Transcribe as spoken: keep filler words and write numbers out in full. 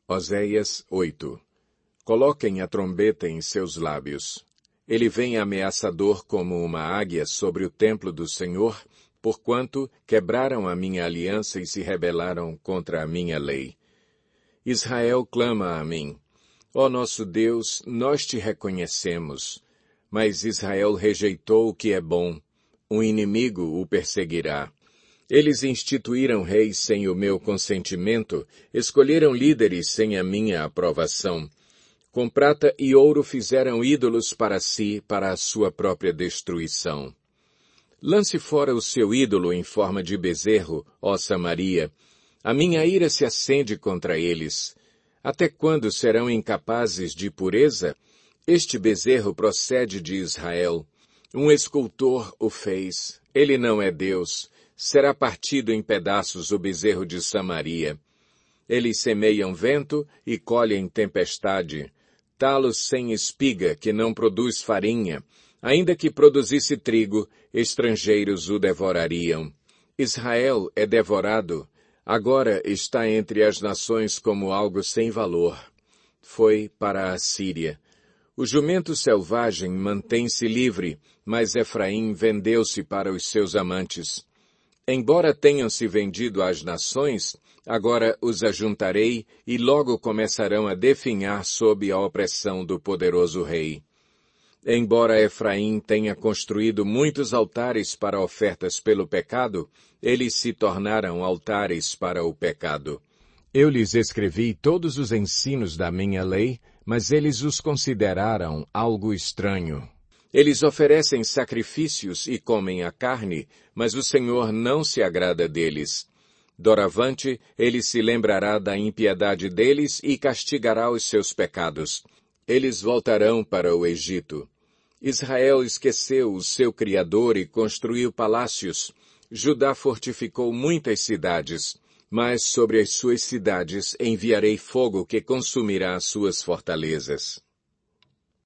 Oséias oito. Coloquem a trombeta em seus lábios. Ele vem ameaçador como uma águia sobre o templo do Senhor, porquanto quebraram a minha aliança e se rebelaram contra a minha lei. Israel clama a mim. Ó nosso Deus, nós te reconhecemos. Mas Israel rejeitou o que é bom. Um inimigo o perseguirá. Eles instituíram reis sem o meu consentimento, escolheram líderes sem a minha aprovação. Com prata e ouro fizeram ídolos para si, para a sua própria destruição. Lance fora o seu ídolo em forma de bezerro, ó Samaria. A minha ira se acende contra eles. Até quando serão incapazes de pureza? Este bezerro procede de Israel. Um escultor o fez. Ele não é Deus. Será partido em pedaços o bezerro de Samaria. Eles semeiam vento e colhem tempestade. Talos sem espiga, que não produz farinha. Ainda que produzisse trigo, estrangeiros o devorariam. Israel é devorado. Agora está entre as nações como algo sem valor. Foi para a Síria. O jumento selvagem mantém-se livre, mas Efraim vendeu-se para os seus amantes. Embora tenham se vendido às nações, agora os ajuntarei e logo começarão a definhar sob a opressão do poderoso rei. Embora Efraim tenha construído muitos altares para ofertas pelo pecado, eles se tornaram altares para o pecado. Eu lhes escrevi todos os ensinos da minha lei, mas eles os consideraram algo estranho. Eles oferecem sacrifícios e comem a carne, mas o Senhor não se agrada deles. Doravante, ele se lembrará da impiedade deles e castigará os seus pecados. Eles voltarão para o Egito. Israel esqueceu o seu Criador e construiu palácios. Judá fortificou muitas cidades, mas sobre as suas cidades enviarei fogo que consumirá suas fortalezas.